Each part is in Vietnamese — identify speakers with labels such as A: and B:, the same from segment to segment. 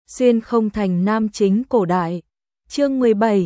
A: Xuyên không thành nam chính cổ đại. Chương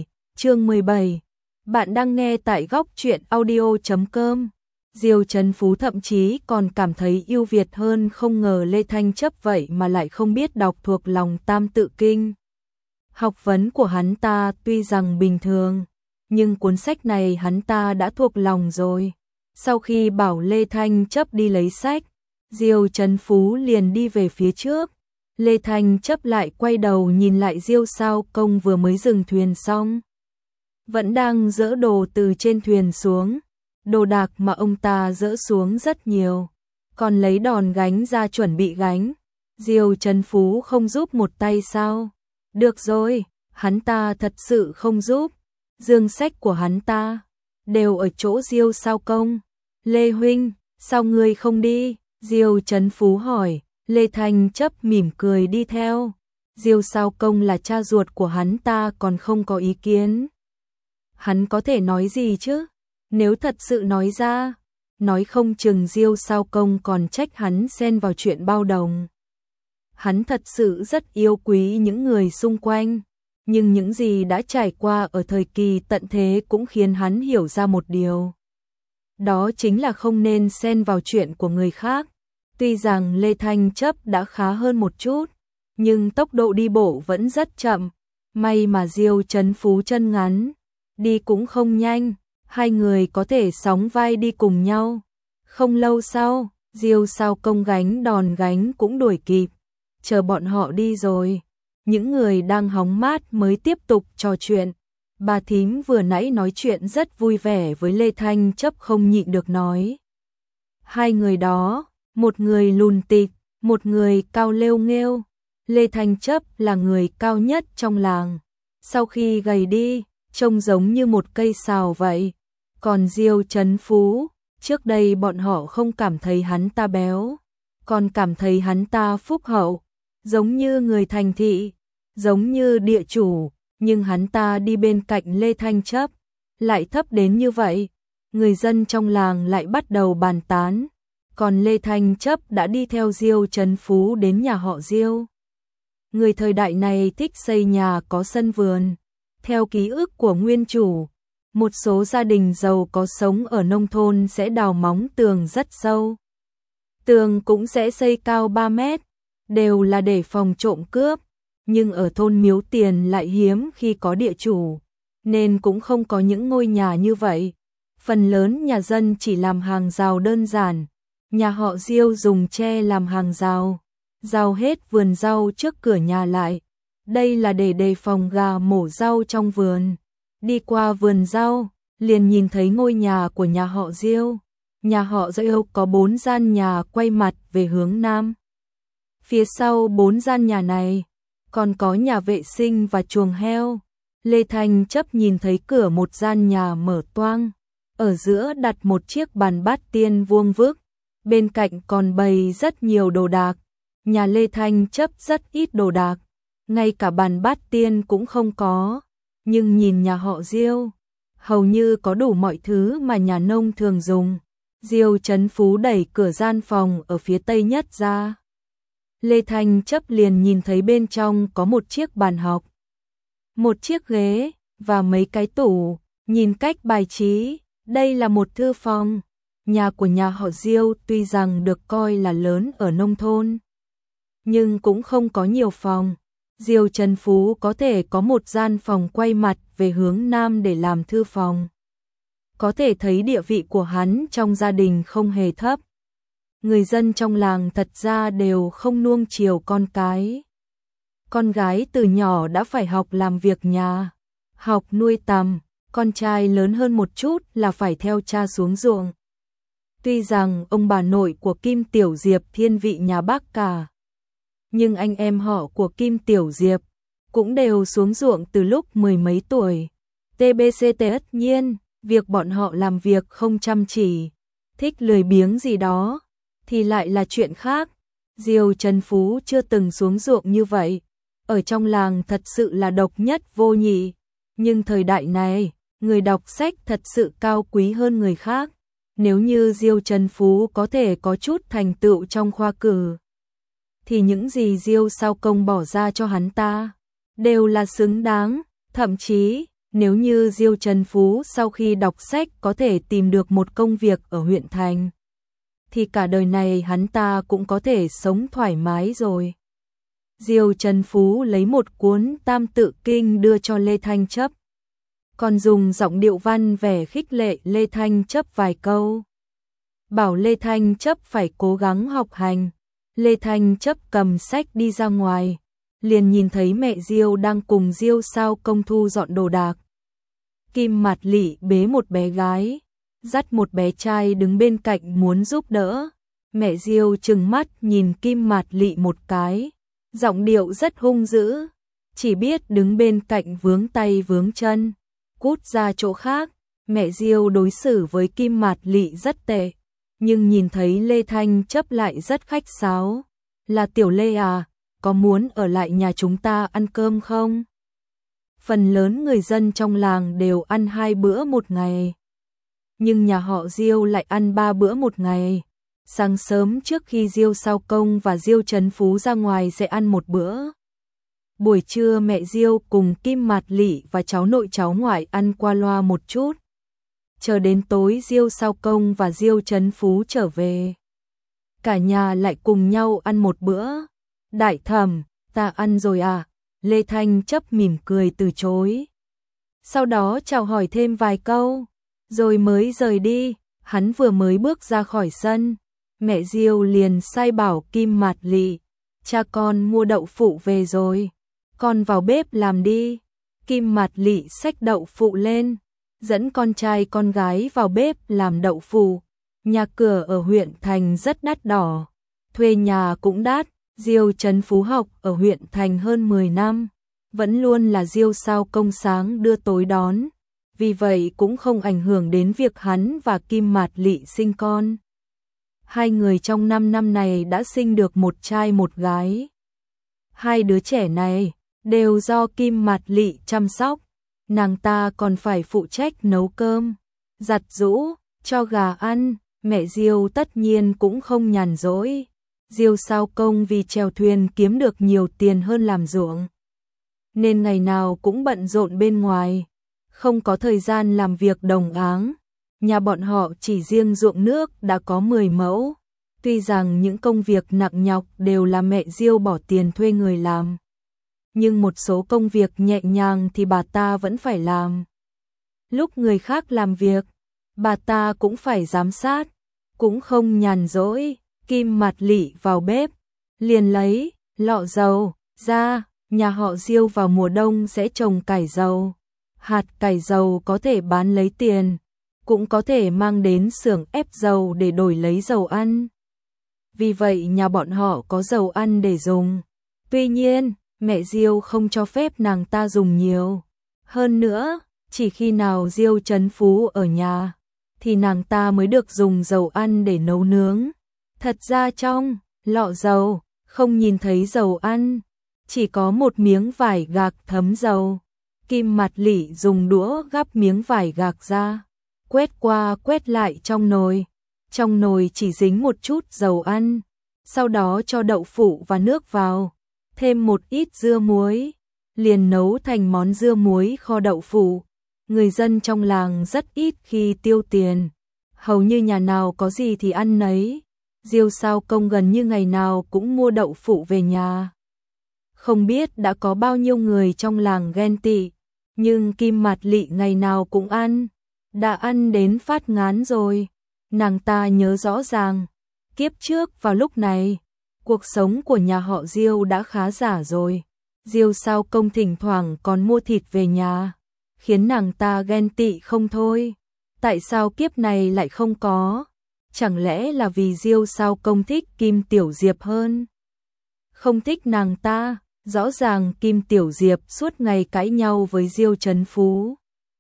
A: 17. Bạn đang nghe tại góc truyện audio.com. Diêu Trấn Phú thậm chí còn cảm thấy ưu việt hơn, không ngờ Lê Thanh Chấp vậy mà lại không biết đọc thuộc lòng Tam Tự Kinh. Học vấn của hắn ta tuy rằng bình thường, nhưng cuốn sách này hắn ta đã thuộc lòng rồi. Sau khi bảo Lê Thanh Chấp đi lấy sách, Diêu Trấn Phú liền đi về phía trước. Lê Thanh Chấp lại quay đầu nhìn lại Diêu Sao Công vừa mới dừng thuyền xong, vẫn đang dỡ đồ từ trên thuyền xuống. Đồ đạc mà ông ta dỡ xuống rất nhiều, còn lấy đòn gánh ra chuẩn bị gánh. Diêu Trấn Phú không giúp một tay sao? Được rồi, hắn ta thật sự không giúp. Dương sách của hắn ta đều ở chỗ Diêu Sao Công. Lê huynh, sao ngươi không đi? Diêu Trấn Phú hỏi. Lê Thanh Chấp mỉm cười đi theo. Diêu Sao Công là cha ruột của hắn ta còn không có ý kiến. Hắn có thể nói gì chứ? Nếu thật sự nói ra, nói không chừng Diêu Sao Công còn trách hắn xen vào chuyện bao đồng. Hắn thật sự rất yêu quý những người xung quanh, nhưng những gì đã trải qua ở thời kỳ tận thế cũng khiến hắn hiểu ra một điều. Đó chính là không nên xen vào chuyện của người khác. Tuy rằng Lê Thanh Chấp đã khá hơn một chút, nhưng tốc độ đi bộ vẫn rất chậm. May mà Diêu Trấn Phú chân ngắn, đi cũng không nhanh, hai người có thể sóng vai đi cùng nhau. Không lâu sau, Diêu Sao Công gánh đòn gánh cũng đuổi kịp. Chờ bọn họ đi rồi, những người đang hóng mát mới tiếp tục trò chuyện. Bà thím vừa nãy nói chuyện rất vui vẻ với Lê Thanh Chấp, không nhịn được nói. Hai người đó, một người lùn tịt, một người cao lêu nghêu. Lê Thanh Chấp là người cao nhất trong làng. Sau khi gầy đi, trông giống như một cây sào vậy. Còn Diêu Trấn Phú, trước đây bọn họ không cảm thấy hắn ta béo, còn cảm thấy hắn ta phúc hậu, giống như người thành thị, giống như địa chủ. Nhưng hắn ta đi bên cạnh Lê Thanh Chấp, lại thấp đến như vậy. Người dân trong làng lại bắt đầu bàn tán. Còn Lê Thanh Chấp đã đi theo Diêu Trấn Phú đến nhà họ Diêu. Người thời đại này thích xây nhà có sân vườn. Theo ký ức của nguyên chủ, một số gia đình giàu có sống ở nông thôn sẽ đào móng tường rất sâu. Tường cũng sẽ xây cao 3 mét, đều là để phòng trộm cướp. Nhưng ở thôn Miếu Tiền lại hiếm khi có địa chủ, nên cũng không có những ngôi nhà như vậy. Phần lớn nhà dân chỉ làm hàng rào đơn giản. Nhà họ Diêu dùng tre làm hàng rào, rào hết vườn rau trước cửa nhà lại. Đây là để đề phòng gà mổ rau trong vườn. Đi qua vườn rau, liền nhìn thấy ngôi nhà của nhà họ Diêu. Nhà họ Diêu có 4 gian nhà quay mặt về hướng nam. Phía sau 4 gian nhà này, còn có nhà vệ sinh và chuồng heo. Lê Thanh Chấp nhìn thấy cửa một gian nhà mở toang, ở giữa đặt một chiếc bàn bát tiên vuông vức. Bên cạnh còn bày rất nhiều đồ đạc. Nhà Lê Thanh Chấp rất ít đồ đạc, ngay cả bàn bát tiên cũng không có. Nhưng nhìn nhà họ Diêu, hầu như có đủ mọi thứ mà nhà nông thường dùng. Diêu Trấn Phú đẩy cửa gian phòng ở phía tây nhất ra. Lê Thanh Chấp liền nhìn thấy bên trong có một chiếc bàn học, một chiếc ghế và mấy cái tủ. Nhìn cách bài trí, đây là một thư phòng. Nhà của nhà họ Diêu tuy rằng được coi là lớn ở nông thôn, nhưng cũng không có nhiều phòng. Diêu Trấn Phú có thể có một gian phòng quay mặt về hướng nam để làm thư phòng. Có thể thấy địa vị của hắn trong gia đình không hề thấp. Người dân trong làng thật ra đều không nuông chiều con cái. Con gái từ nhỏ đã phải học làm việc nhà, học nuôi tầm. Con trai lớn hơn một chút là phải theo cha xuống ruộng. Tuy rằng ông bà nội của Kim Tiểu Diệp thiên vị nhà Bác cả, nhưng anh em họ của Kim Tiểu Diệp cũng đều xuống ruộng từ lúc 10 mấy tuổi. TBCT tất nhiên, việc bọn họ làm việc không chăm chỉ, thích lười biếng gì đó, thì lại là chuyện khác. Diêu Trấn Phú chưa từng xuống ruộng như vậy, ở trong làng thật sự là độc nhất vô nhị. Nhưng thời đại này, người đọc sách thật sự cao quý hơn người khác. Nếu như Diêu Trấn Phú có thể có chút thành tựu trong khoa cử, thì những gì Diêu Sao Công bỏ ra cho hắn ta đều là xứng đáng, thậm chí nếu như Diêu Trấn Phú sau khi đọc sách có thể tìm được một công việc ở huyện thành, thì cả đời này hắn ta cũng có thể sống thoải mái rồi. Diêu Trấn Phú lấy một cuốn Tam Tự Kinh đưa cho Lê Thanh Chấp, còn dùng giọng điệu văn vẻ khích lệ Lê Thanh Chấp vài câu, bảo Lê Thanh Chấp phải cố gắng học hành. Lê Thanh Chấp cầm sách đi ra ngoài, liền nhìn thấy mẹ Diêu đang cùng Diêu Sao Công thu dọn đồ đạc. Kim Mạt Lị bế một bé gái, dắt một bé trai đứng bên cạnh muốn giúp đỡ. Mẹ Diêu trừng mắt nhìn Kim Mạt Lị một cái, giọng điệu rất hung dữ, chỉ biết đứng bên cạnh vướng tay vướng chân, cút ra chỗ khác. Mẹ Diêu đối xử với Kim Mạt Lị rất tệ, nhưng nhìn thấy Lê Thanh Chấp lại rất khách sáo. Là Tiểu Lê à, có muốn ở lại nhà chúng ta ăn cơm không? Phần lớn người dân trong làng đều ăn 2 bữa một ngày, nhưng nhà họ Diêu lại ăn 3 bữa một ngày. Sáng sớm trước khi Diêu Sao Công và Diêu Trấn Phú ra ngoài sẽ ăn một bữa. Buổi trưa mẹ Diêu cùng Kim Mạt Lị và cháu nội cháu ngoại ăn qua loa một chút. Chờ đến tối Diêu Sao Công và Diêu Trấn Phú trở về, cả nhà lại cùng nhau ăn một bữa. Đại thẩm, ta ăn rồi à? Lê Thanh Chấp mỉm cười từ chối. Sau đó chào hỏi thêm vài câu, rồi mới rời đi. Hắn vừa mới bước ra khỏi sân, mẹ Diêu liền sai bảo Kim Mạt Lị, cha con mua đậu phụ về rồi, con vào bếp làm đi. Kim Mạt Lị xách đậu phụ lên, dẫn con trai con gái vào bếp làm đậu phụ. Nhà cửa ở huyện thành rất đắt đỏ, thuê nhà cũng đắt. Diêu Trấn Phú học ở huyện thành hơn 10 năm, vẫn luôn là Diêu Sao Công sáng đưa tối đón, vì vậy cũng không ảnh hưởng đến việc hắn và Kim Mạt Lị sinh con. Hai người trong 5 năm này đã sinh được một trai một gái. Hai đứa trẻ này đều do Kim Mạt Lị chăm sóc, nàng ta còn phải phụ trách nấu cơm, giặt giũ, cho gà ăn. Mẹ Diêu tất nhiên cũng không nhàn rỗi. Diêu Sao Công vì chèo thuyền kiếm được nhiều tiền hơn làm ruộng, nên ngày nào cũng bận rộn bên ngoài, không có thời gian làm việc đồng áng. Nhà bọn họ chỉ riêng ruộng nước đã có 10 mẫu. Tuy rằng những công việc nặng nhọc đều là mẹ Diêu bỏ tiền thuê người làm, nhưng một số công việc nhẹ nhàng thì bà ta vẫn phải làm. Lúc người khác làm việc, bà ta cũng phải giám sát, cũng không nhàn rỗi. Kim Mạt Lị vào bếp, liền lấy lọ dầu ra. Nhà họ Diêu vào mùa đông sẽ trồng cải dầu. Hạt cải dầu có thể bán lấy tiền, cũng có thể mang đến xưởng ép dầu để đổi lấy dầu ăn. Vì vậy nhà bọn họ có dầu ăn để dùng. Tuy nhiên, mẹ Diêu không cho phép nàng ta dùng nhiều. Hơn nữa, chỉ khi nào Diêu Trấn Phú ở nhà, thì nàng ta mới được dùng dầu ăn để nấu nướng. Thật ra trong lọ dầu không nhìn thấy dầu ăn, chỉ có một miếng vải gạc thấm dầu. Kim Mạt Lị dùng đũa gắp miếng vải gạc ra, quét qua quét lại trong nồi. Trong nồi chỉ dính một chút dầu ăn, sau đó cho đậu phụ và nước vào, thêm một ít dưa muối, liền nấu thành món dưa muối kho đậu phụ. Người dân trong làng rất ít khi tiêu tiền, hầu như nhà nào có gì thì ăn nấy. Diêu Sao Công gần như ngày nào cũng mua đậu phụ về nhà. Không biết đã có bao nhiêu người trong làng ghen tị, nhưng Kim Mạt Lị ngày nào cũng ăn, đã ăn đến phát ngán rồi. Nàng ta nhớ rõ ràng, kiếp trước vào lúc này, cuộc sống của nhà họ Diêu đã khá giả rồi. Diêu Sao Công thỉnh thoảng còn mua thịt về nhà, khiến nàng ta ghen tị không thôi. Tại sao kiếp này lại không có? Chẳng lẽ là vì Diêu Sao Công thích Kim Tiểu Diệp hơn? Không thích nàng ta, rõ ràng Kim Tiểu Diệp suốt ngày cãi nhau với Diêu Trấn Phú,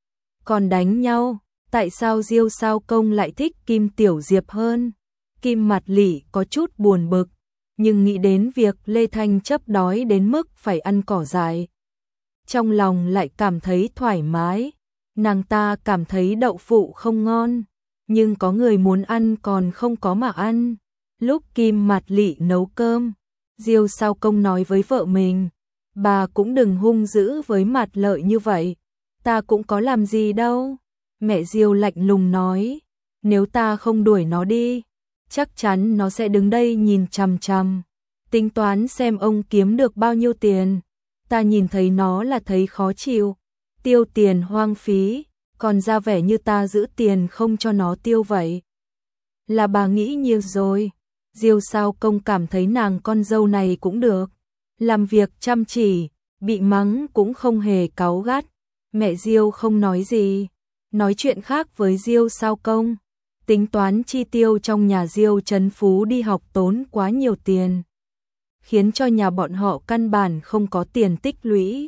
A: còn đánh nhau. Tại sao Diêu Sao Công lại thích Kim Tiểu Diệp hơn? Kim Mạt Lị có chút buồn bực, nhưng nghĩ đến việc Lê Thanh Chấp đói đến mức phải ăn cỏ dại, trong lòng lại cảm thấy thoải mái. Nàng ta cảm thấy đậu phụ không ngon, nhưng có người muốn ăn còn không có mà ăn. Lúc Kim Mạt Lị nấu cơm, Diêu Sao Công nói với vợ mình, bà cũng đừng hung dữ với Mạt Lợi như vậy, ta cũng có làm gì đâu. Mẹ Diêu lạnh lùng nói, nếu ta không đuổi nó đi, chắc chắn nó sẽ đứng đây nhìn chằm chằm, tính toán xem ông kiếm được bao nhiêu tiền. Ta nhìn thấy nó là thấy khó chịu, tiêu tiền hoang phí, còn ra vẻ như ta giữ tiền không cho nó tiêu vậy. Là bà nghĩ nhiều rồi. Diêu Sao Công cảm thấy nàng con dâu này cũng được, làm việc chăm chỉ, bị mắng cũng không hề cáu gắt. Mẹ Diêu không nói gì, nói chuyện khác với Diêu Sao Công, tính toán chi tiêu trong nhà Diêu Trấn Phú đi học tốn quá nhiều tiền, khiến cho nhà bọn họ căn bản không có tiền tích lũy.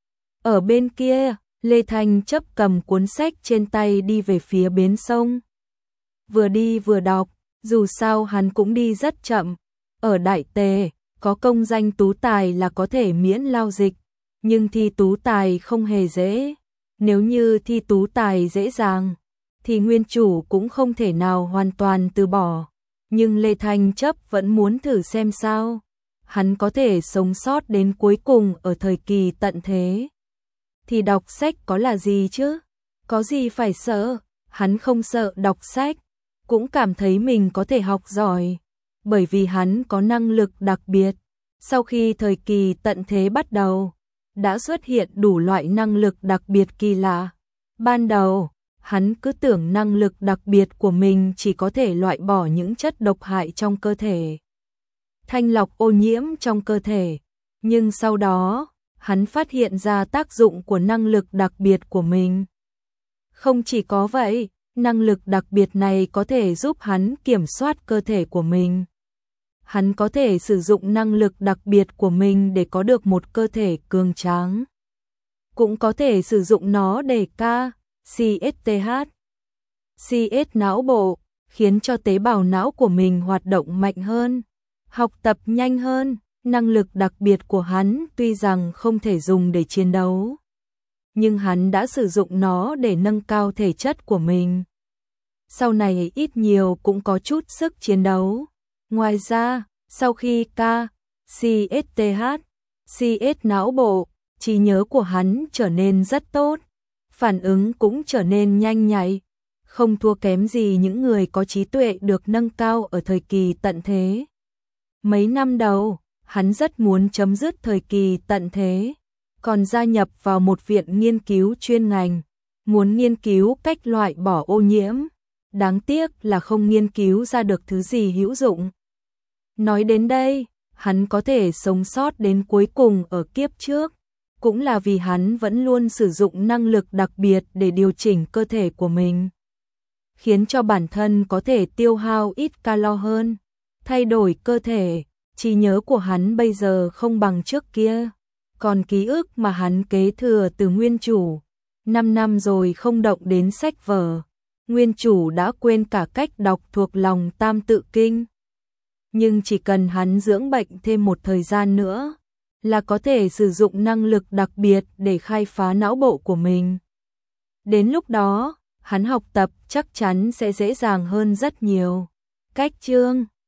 A: Ở bên kia, Lê Thanh chấp cầm cuốn sách trên tay đi về phía bến sông. Vừa đi vừa đọc, dù sao hắn cũng đi rất chậm. Ở Đại Tề, có công danh tú tài là có thể miễn lao dịch, nhưng thi tú tài không hề dễ. Nếu như thi tú tài dễ dàng, thì nguyên chủ cũng không thể nào hoàn toàn từ bỏ. Nhưng Lê Thanh chấp vẫn muốn thử xem sao hắn có thể sống sót đến cuối cùng ở thời kỳ tận thế. Thì đọc sách có là gì chứ? Có gì phải sợ? Hắn không sợ đọc sách, cũng cảm thấy mình có thể học giỏi, bởi vì hắn có năng lực đặc biệt. Sau khi thời kỳ tận thế bắt đầu, đã xuất hiện đủ loại năng lực đặc biệt kỳ lạ. Ban đầu, hắn cứ tưởng năng lực đặc biệt của mình chỉ có thể loại bỏ những chất độc hại trong cơ thể, thanh lọc ô nhiễm trong cơ thể, nhưng sau đó, hắn phát hiện ra tác dụng của năng lực đặc biệt của mình. Không chỉ có vậy, năng lực đặc biệt này có thể giúp hắn kiểm soát cơ thể của mình. Hắn có thể sử dụng năng lực đặc biệt của mình để có được một cơ thể cường tráng. Cũng có thể sử dụng nó để CS não bộ, khiến cho tế bào não của mình hoạt động mạnh hơn, học tập nhanh hơn. Năng lực đặc biệt của hắn tuy rằng không thể dùng để chiến đấu, nhưng hắn đã sử dụng nó để nâng cao thể chất của mình. Sau này ít nhiều cũng có chút sức chiến đấu. Ngoài ra, sau khi CS não bộ, trí nhớ của hắn trở nên rất tốt, phản ứng cũng trở nên nhanh nhạy, không thua kém gì những người có trí tuệ được nâng cao ở thời kỳ tận thế. Mấy năm đầu, hắn rất muốn chấm dứt thời kỳ tận thế, còn gia nhập vào một viện nghiên cứu chuyên ngành, muốn nghiên cứu cách loại bỏ ô nhiễm. Đáng tiếc là không nghiên cứu ra được thứ gì hữu dụng. Nói đến đây, hắn có thể sống sót đến cuối cùng ở kiếp trước, cũng là vì hắn vẫn luôn sử dụng năng lực đặc biệt để điều chỉnh cơ thể của mình, khiến cho bản thân có thể tiêu hao ít calo hơn, thay đổi cơ thể. Trí nhớ của hắn bây giờ không bằng trước kia, còn ký ức mà hắn kế thừa từ nguyên chủ, 5 năm rồi không động đến sách vở, nguyên chủ đã quên cả cách đọc thuộc lòng Tam Tự Kinh. Nhưng chỉ cần hắn dưỡng bệnh thêm một thời gian nữa, là có thể sử dụng năng lực đặc biệt để khai phá não bộ của mình. Đến lúc đó, hắn học tập chắc chắn sẽ dễ dàng hơn rất nhiều. Cách chương